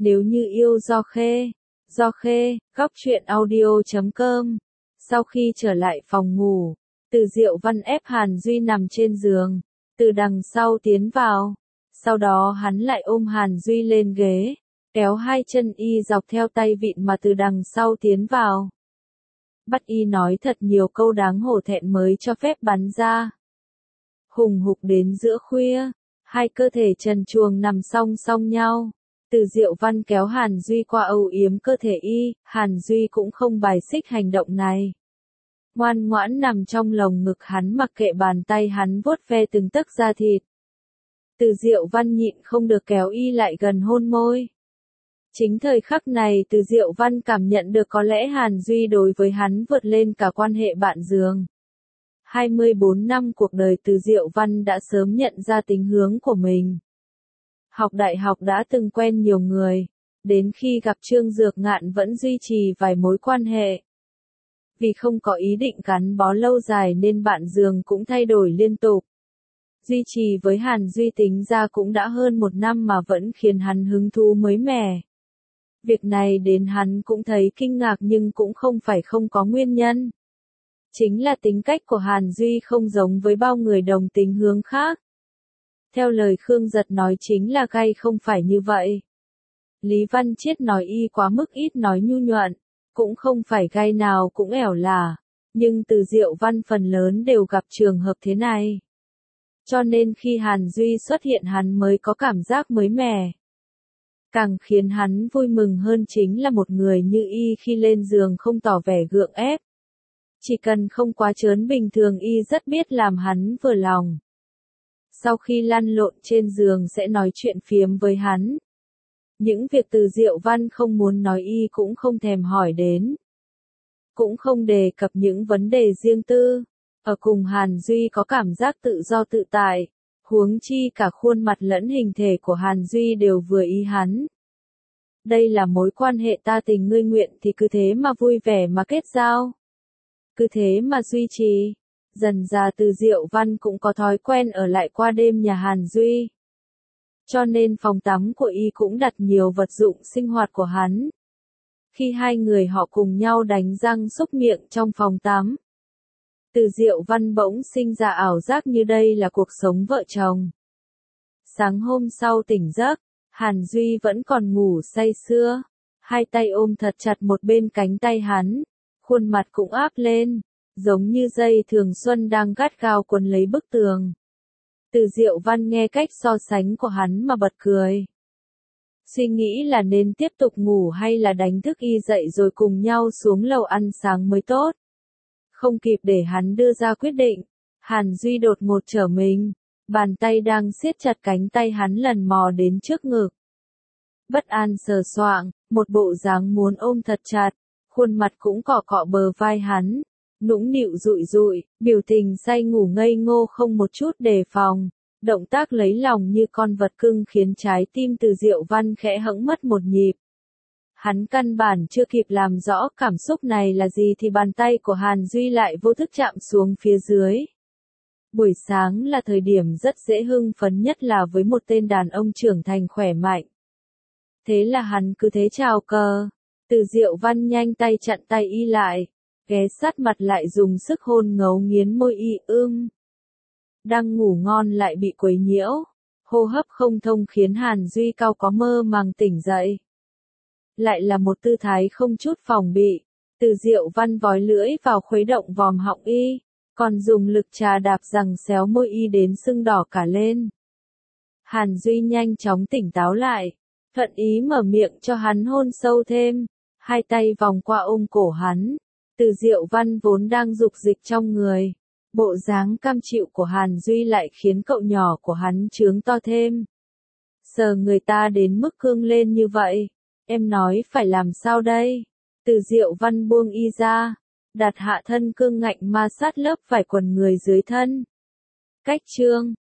Nếu như yêu Do Khê, góc truyện audio.com. Sau khi trở lại phòng ngủ, Từ Diệu Văn ép Hàn Duy nằm trên giường, từ đằng sau tiến vào. Sau đó hắn lại ôm Hàn Duy lên ghế, kéo hai chân y dọc theo tay vịn mà từ đằng sau tiến vào. Bắt y nói thật nhiều câu đáng hổ thẹn mới cho phép bắn ra. Hùng hục đến giữa khuya, hai cơ thể trần truồng nằm song song nhau. Từ Diệu Văn kéo Hàn Duy qua âu yếm cơ thể y, Hàn Duy cũng không bài xích hành động này. Ngoan ngoãn nằm trong lồng ngực hắn mặc kệ bàn tay hắn vuốt ve từng tấc da thịt. Từ Diệu Văn nhịn không được kéo y lại gần hôn môi. Chính thời khắc này Từ Diệu Văn cảm nhận được có lẽ Hàn Duy đối với hắn vượt lên cả quan hệ bạn giường. 24 năm cuộc đời Từ Diệu Văn đã sớm nhận ra tính hướng của mình. Học đại học đã từng quen nhiều người, đến khi gặp Trương Dược Ngạn vẫn duy trì vài mối quan hệ. Vì không có ý định gắn bó lâu dài nên bạn giường cũng thay đổi liên tục. Duy trì với Hàn Duy tính ra cũng đã hơn 1 năm mà vẫn khiến hắn hứng thú mới mẻ. Việc này đến hắn cũng thấy kinh ngạc nhưng cũng không phải không có nguyên nhân. Chính là tính cách của Hàn Duy không giống với bao người đồng tính hướng khác. Theo lời Khương Giật nói chính là gay không phải như vậy. Lý Văn Chiết nói y quá mức ít nói nhu nhuận, cũng không phải gay nào cũng ẻo lả, nhưng Từ Diệu Văn phần lớn đều gặp trường hợp thế này. Cho nên khi Hàn Duy xuất hiện hắn mới có cảm giác mới mẻ. Càng khiến hắn vui mừng hơn chính là một người như y khi lên giường không tỏ vẻ gượng ép. Chỉ cần không quá trớn bình thường y rất biết làm hắn vừa lòng. Sau khi lăn lộn trên giường sẽ nói chuyện phiếm với hắn. Những việc Từ Diệu Văn không muốn nói y cũng không thèm hỏi đến. Cũng không đề cập những vấn đề riêng tư. Ở cùng Hàn Duy có cảm giác tự do tự tại. Huống chi cả khuôn mặt lẫn hình thể của Hàn Duy đều vừa ý hắn. Đây là mối quan hệ ta tình ngươi nguyện thì cứ thế mà vui vẻ mà kết giao. Cứ thế mà duy trì. Dần dà Từ Diệu Văn cũng có thói quen ở lại qua đêm nhà Hàn Duy. Cho nên phòng tắm của y cũng đặt nhiều vật dụng sinh hoạt của hắn. Khi hai người họ cùng nhau đánh răng xúc miệng trong phòng tắm, Từ Diệu Văn bỗng sinh ra ảo giác như đây là cuộc sống vợ chồng. Sáng hôm sau tỉnh giấc, Hàn Duy vẫn còn ngủ say sưa, hai tay ôm thật chặt một bên cánh tay hắn, khuôn mặt cũng áp lên, giống như dây thường xuân đang gắt gao quấn lấy bức tường. Từ Diệu Văn nghe cách so sánh của hắn mà bật cười. Suy nghĩ là nên tiếp tục ngủ hay là đánh thức y dậy rồi cùng nhau xuống lầu ăn sáng mới tốt. Không kịp để hắn đưa ra quyết định, Hàn Duy đột ngột trở mình, bàn tay đang siết chặt cánh tay hắn lần mò đến trước ngực. Bất an sờ soạng, một bộ dáng muốn ôm thật chặt, khuôn mặt cũng cọ cọ bờ vai hắn, nũng nịu rụi rụi, biểu tình say ngủ ngây ngô không một chút đề phòng, động tác lấy lòng như con vật cưng khiến trái tim Từ Diệu Văn khẽ hững mất một nhịp. Hắn căn bản chưa kịp làm rõ cảm xúc này là gì thì bàn tay của Hàn Duy lại vô thức chạm xuống phía dưới. Buổi sáng là thời điểm rất dễ hưng phấn nhất là với một tên đàn ông trưởng thành khỏe mạnh. Thế là hắn cứ thế chào cờ, Từ Diệu Văn nhanh tay chặn tay y lại, ghé sát mặt lại dùng sức hôn ngấu nghiến môi y Đang ngủ ngon lại bị quấy nhiễu, hô hấp không thông khiến Hàn Duy cau có mơ màng tỉnh dậy. Lại là một tư thái không chút phòng bị, Từ Diệu Văn vói lưỡi vào khuấy động vòm họng y, còn dùng lực trà đạp rằng xéo môi y đến sưng đỏ cả lên. Hàn Duy nhanh chóng tỉnh táo lại, thuận ý mở miệng cho hắn hôn sâu thêm, hai tay vòng qua ôm cổ hắn. Từ Diệu Văn vốn đang dục dịch trong người, bộ dáng cam chịu của Hàn Duy lại khiến cậu nhỏ của hắn trướng to thêm. Sờ người ta đến mức cương lên như vậy, em nói phải làm sao đây? Từ Diệu Văn buông y ra, đặt hạ thân cương ngạnh ma sát lớp vải quần người dưới thân. Cách chương